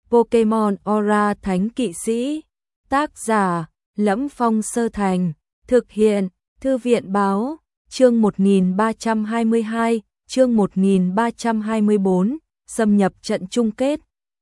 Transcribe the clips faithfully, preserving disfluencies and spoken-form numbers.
Pokemon Aura Thánh Kỵ Sĩ. Tác giả: Lẫm Phong Sơ Thành. Thực hiện: Thư viện báo. Chương một nghìn ba trăm hai mươi hai, chương một nghìn ba trăm hai mươi bốn, xâm nhập trận chung kết.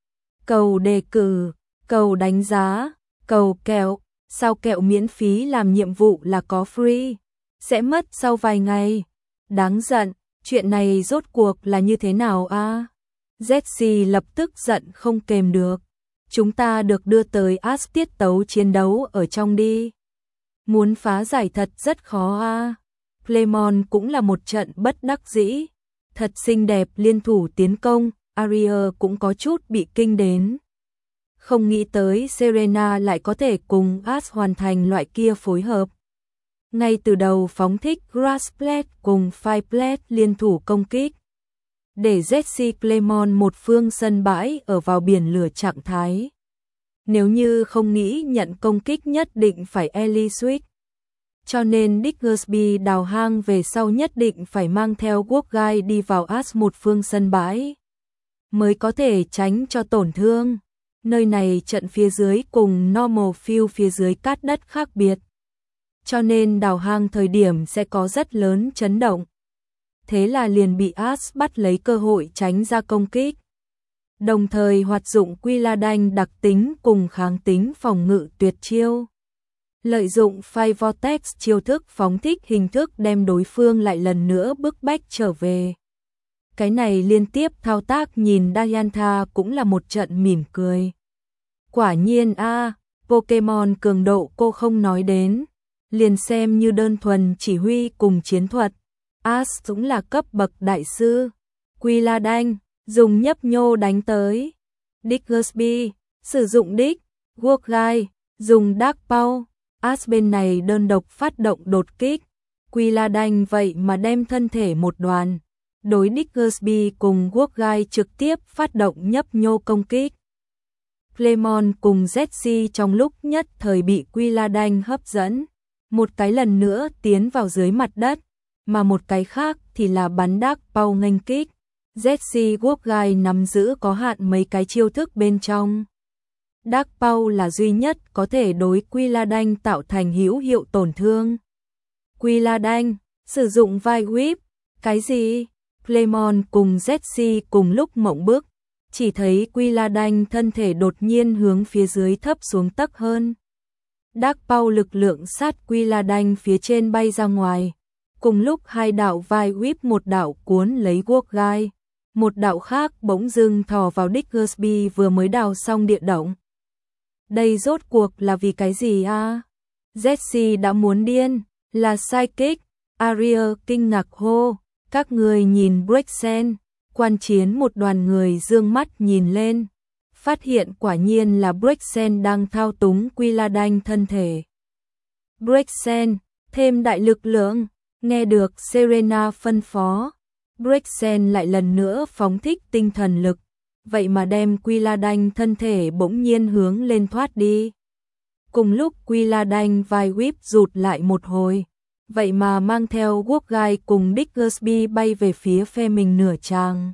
Cầu đề cử, cầu đánh giá, cầu kẹo, sao kẹo miễn phí làm nhiệm vụ là có free, sẽ mất sau vài ngày. Đáng giận, chuyện này rốt cuộc là như thế nào a? À? Jessie lập tức giận không kềm được. Chúng ta được đưa tới Ash tiết tấu chiến đấu ở trong đi. Muốn phá giải thật rất khó a. À? Clemon cũng là một trận bất đắc dĩ. Thật xinh đẹp liên thủ tiến công, Aria cũng có chút bị kinh đến. Không nghĩ tới Serena lại có thể cùng Ash hoàn thành loại kia phối hợp. Ngay từ đầu phóng thích Grass Blade cùng Fire Blade liên thủ công kích. Để Jessie Clemon một phương sân bãi ở vào biển lửa trạng thái. Nếu như không nghĩ nhận công kích nhất định phải Ellie Swift. Cho nên Diggersby đào hang về sau nhất định phải mang theo Guogai đi vào Ash một phương sân bãi. Mới có thể tránh cho tổn thương. Nơi này trận phía dưới cùng Normal Field phía dưới cát đất khác biệt. Cho nên đào hang thời điểm sẽ có rất lớn chấn động. Thế là liền bị Ash bắt lấy cơ hội tránh ra công kích. Đồng thời hoạt dụng Quilladin đặc tính cùng kháng tính phòng ngự tuyệt chiêu. Lợi dụng Fire Vortex chiêu thức phóng thích hình thức đem đối phương lại lần nữa bức bách trở về. Cái này liên tiếp thao tác nhìn Diantha cũng là một trận mỉm cười. Quả nhiên a, à, Pokemon cường độ cô không nói đến. Liền xem như đơn thuần chỉ huy cùng chiến thuật. Ash cũng là cấp bậc đại sư. Quilladin, dùng nhấp nhô đánh tới. Diggersby, sử dụng đích. Guogai, dùng Dark Paw. Ash bên này đơn độc phát động đột kích. Quilladin vậy mà đem thân thể một đoàn. Đối Diggersby cùng Guogai trực tiếp phát động nhấp nhô công kích. Clemon cùng Jessie trong lúc nhất thời bị Quilladin hấp dẫn. Một cái lần nữa tiến vào dưới mặt đất, mà một cái khác thì là bắn Dark Paw nghênh kích. Jessie Guogai nắm giữ có hạn mấy cái chiêu thức bên trong. Dark Paw là duy nhất có thể đối Quilladin tạo thành hữu hiệu tổn thương. Quilladin, sử dụng vai whip. Cái gì? Clemon cùng Jessie cùng lúc mộng bức, chỉ thấy Quilladin thân thể đột nhiên hướng phía dưới thấp xuống tấc hơn. Dark Paw lực lượng sát Quilladin phía trên bay ra ngoài. Cùng lúc hai đạo vai whip, một đạo cuốn lấy Guogai, một đạo khác bỗng dưng thò vào Diggersby vừa mới đào xong địa động. Đây rốt cuộc là vì cái gì a? À? Jessie đã muốn điên, là psychic. Aria kinh ngạc hô, các người nhìn Brexen. Quan chiến một đoàn người dương mắt nhìn lên. Phát hiện quả nhiên là Brexen đang thao túng Quilladin thân thể. Brexen, thêm đại lực lượng, nghe được Serena phân phó. Brexen lại lần nữa phóng thích tinh thần lực, vậy mà đem Quilladin thân thể bỗng nhiên hướng lên thoát đi. Cùng lúc Quilladin vai whip rụt lại một hồi, vậy mà mang theo Guogai cùng Diggersby bay về phía phe mình nửa tràng.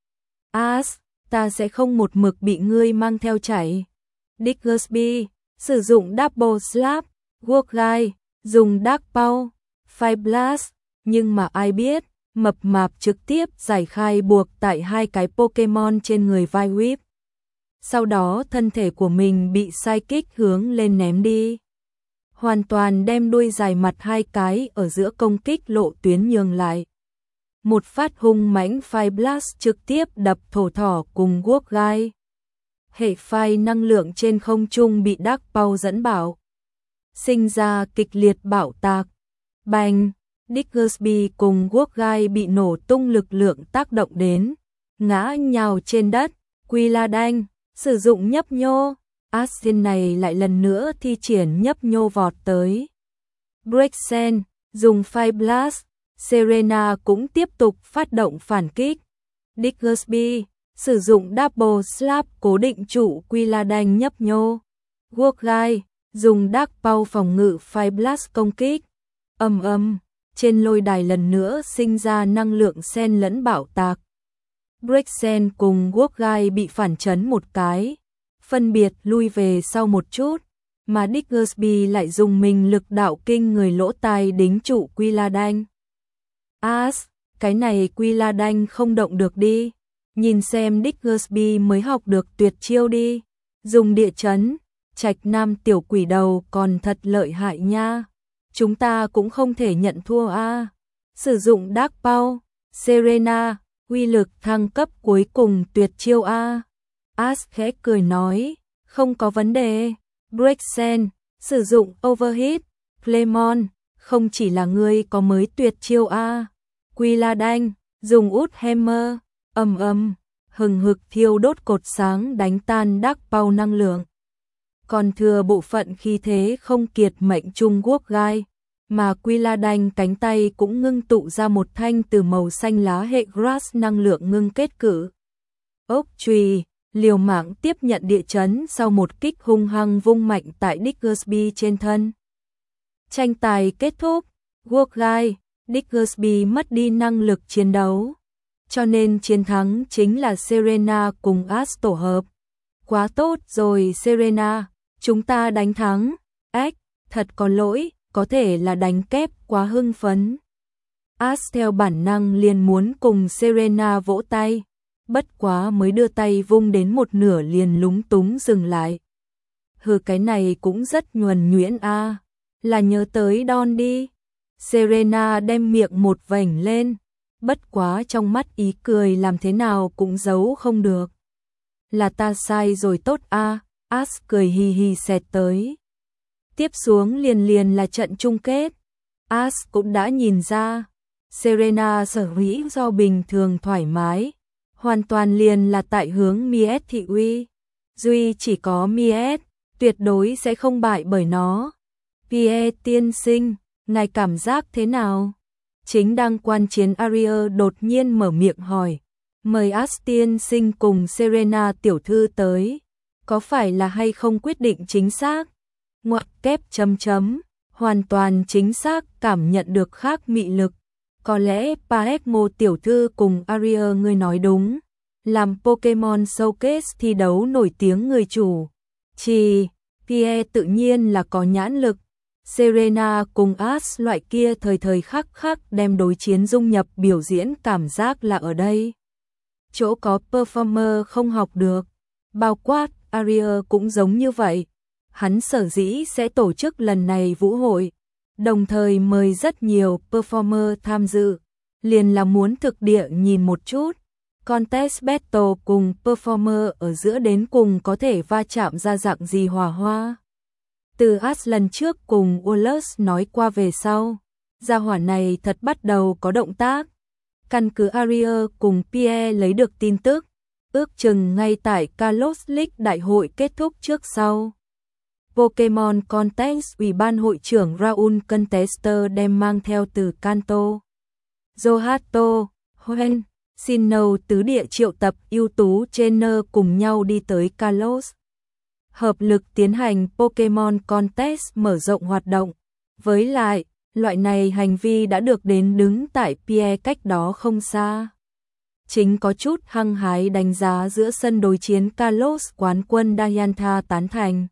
Ash, ta sẽ không một mực bị ngươi mang theo chảy. Diggersby, sử dụng Double Slap. Guogai, dùng Dark Paw, Fire Blast, nhưng mà ai biết, mập mạp trực tiếp giải khai buộc tại hai cái Pokemon trên người vai whip. Sau đó thân thể của mình bị psychic hướng lên ném đi. Hoàn toàn đem đuôi dài mặt hai cái ở giữa công kích lộ tuyến nhường lại. Một phát hung mãnh Fire Blast trực tiếp đập thổ thỏ cùng Guogai. Hệ Fire năng lượng trên không trung bị Dark Paw dẫn bảo. Sinh ra kịch liệt bạo tạc. Bành, Diggersby cùng Guogai bị nổ tung lực lượng tác động đến. Ngã nhào trên đất. Quilladin, sử dụng nhấp nhô. Ash này lại lần nữa thi triển nhấp nhô vọt tới. Brexen, dùng Fire Blast. Serena cũng tiếp tục phát động phản kích. Diggersby, sử dụng Double Slap cố định trụ Quilladin nhấp nhô. Guogai, dùng Dark Paw phòng ngự Fire Blast công kích. Ầm ầm, trên lôi đài lần nữa sinh ra năng lượng xen lẫn bạo tạc. Brexen cùng Guogai bị phản chấn một cái, phân biệt lui về sau một chút, mà Diggersby lại dùng mình lực đạo kinh người lỗ tai đính trụ Quy La Đanh. As, cái này Quy La Đanh không động được đi, nhìn xem Diggersby mới học được tuyệt chiêu đi, dùng địa chấn, Trạch Nam tiểu quỷ đầu còn thật lợi hại nha, chúng ta cũng không thể nhận thua a. Sử dụng Dark Power, Serena, uy lực thăng cấp cuối cùng tuyệt chiêu a. As khẽ cười nói, không có vấn đề. Brexen, sử dụng Overheat, Clemon, không chỉ là ngươi có mới tuyệt chiêu a. Quy La Đanh, dùng út hammer, ầm ầm, hừng hực thiêu đốt cột sáng đánh tan Dark Power năng lượng. Còn thừa bộ phận khí thế không kiệt mệnh Trung Quốc gai, mà Quy La Đanh cánh tay cũng ngưng tụ ra một thanh từ màu xanh lá hệ grass năng lượng ngưng kết cử. Ốc chùy, liều mạng tiếp nhận địa chấn sau một kích hung hăng vung mạnh tại Diggersby trên thân. Tranh tài kết thúc, Quốc gai, Diggersby mất đi năng lực chiến đấu, cho nên chiến thắng chính là Serena cùng As tổ hợp. Quá tốt rồi Serena, chúng ta đánh thắng. Ếch, thật có lỗi, có thể là đánh kép quá hưng phấn. As theo bản năng liền muốn cùng Serena vỗ tay, bất quá mới đưa tay vung đến một nửa liền lúng túng dừng lại. Hừ, cái này cũng rất nhuần nhuyễn a, là nhớ tới Don đi. Serena đem miệng một vành lên, bất quá trong mắt ý cười làm thế nào cũng giấu không được. Là ta sai rồi tốt a. As cười hì hì xẹt tới. Tiếp xuống liền liền là trận chung kết. As cũng đã nhìn ra, Serena sở hữu do bình thường thoải mái, hoàn toàn liền là tại hướng Miet thị uy. Duy chỉ có Miet, tuyệt đối sẽ không bại bởi nó. Pierre tiên sinh, ngài cảm giác thế nào? Chính đang quan chiến Aria đột nhiên mở miệng hỏi. Mời As tiên sinh cùng Serena tiểu thư tới. Có phải là hay không quyết định chính xác? Ngoặc kép chấm chấm, hoàn toàn chính xác, cảm nhận được khác mị lực. Có lẽ Paesmo tiểu thư cùng Aria ngươi nói đúng. Làm Pokemon Showcase thi đấu nổi tiếng người chủ. Chỉ, Pierre tự nhiên là có nhãn lực. Serena cùng As loại kia thời thời khắc khắc đem đối chiến dung nhập biểu diễn cảm giác là ở đây. Chỗ có performer không học được. Bao quát, Aria cũng giống như vậy. Hắn sở dĩ sẽ tổ chức lần này vũ hội, đồng thời mời rất nhiều performer tham dự, liền là muốn thực địa nhìn một chút. Contest battle cùng performer ở giữa đến cùng có thể va chạm ra dạng gì hòa hoa. Từ As lần trước cùng Wallace nói qua về sau, gia hỏa này thật bắt đầu có động tác. Căn cứ Aria cùng Pierre lấy được tin tức, ước chừng ngay tại Kalos League đại hội kết thúc trước sau. Pokemon Contest Ủy ban hội trưởng Raul Contester đem mang theo từ Kanto, Johto, Hoenn, Sinnoh tứ địa triệu tập ưu tú trainer cùng nhau đi tới Kalos. Hợp lực tiến hành Pokemon Contest mở rộng hoạt động. Với lại, loại này hành vi đã được đến đứng tại Pierre cách đó không xa. Chính có chút hăng hái đánh giá giữa sân đối chiến Kalos quán quân Diantha tán thành.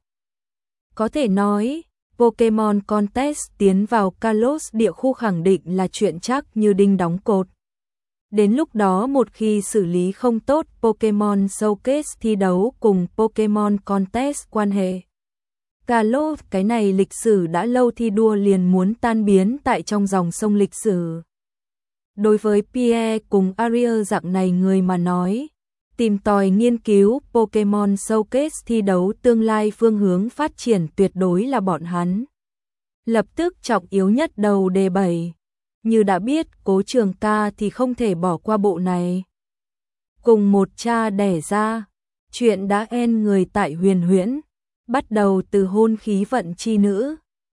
Có thể nói, Pokemon Contest tiến vào Kalos địa khu khẳng định là chuyện chắc như đinh đóng cột. Đến lúc đó một khi xử lý không tốt Pokemon Showcase thi đấu cùng Pokemon Contest quan hệ, Kalos cái này lịch sử đã lâu thi đua liền muốn tan biến tại trong dòng sông lịch sử. Đối với Pierre cùng Aria dạng này người mà nói, tìm tòi nghiên cứu Pokemon Showcase thi đấu tương lai phương hướng phát triển tuyệt đối là bọn hắn. Lập tức trọng yếu nhất đầu đề bảy. Như đã biết Cố Trường Ca thì không thể bỏ qua bộ này. Cùng một cha đẻ ra, chuyện đã en người tại huyền huyễn, bắt đầu từ hôn khí vận chi nữ.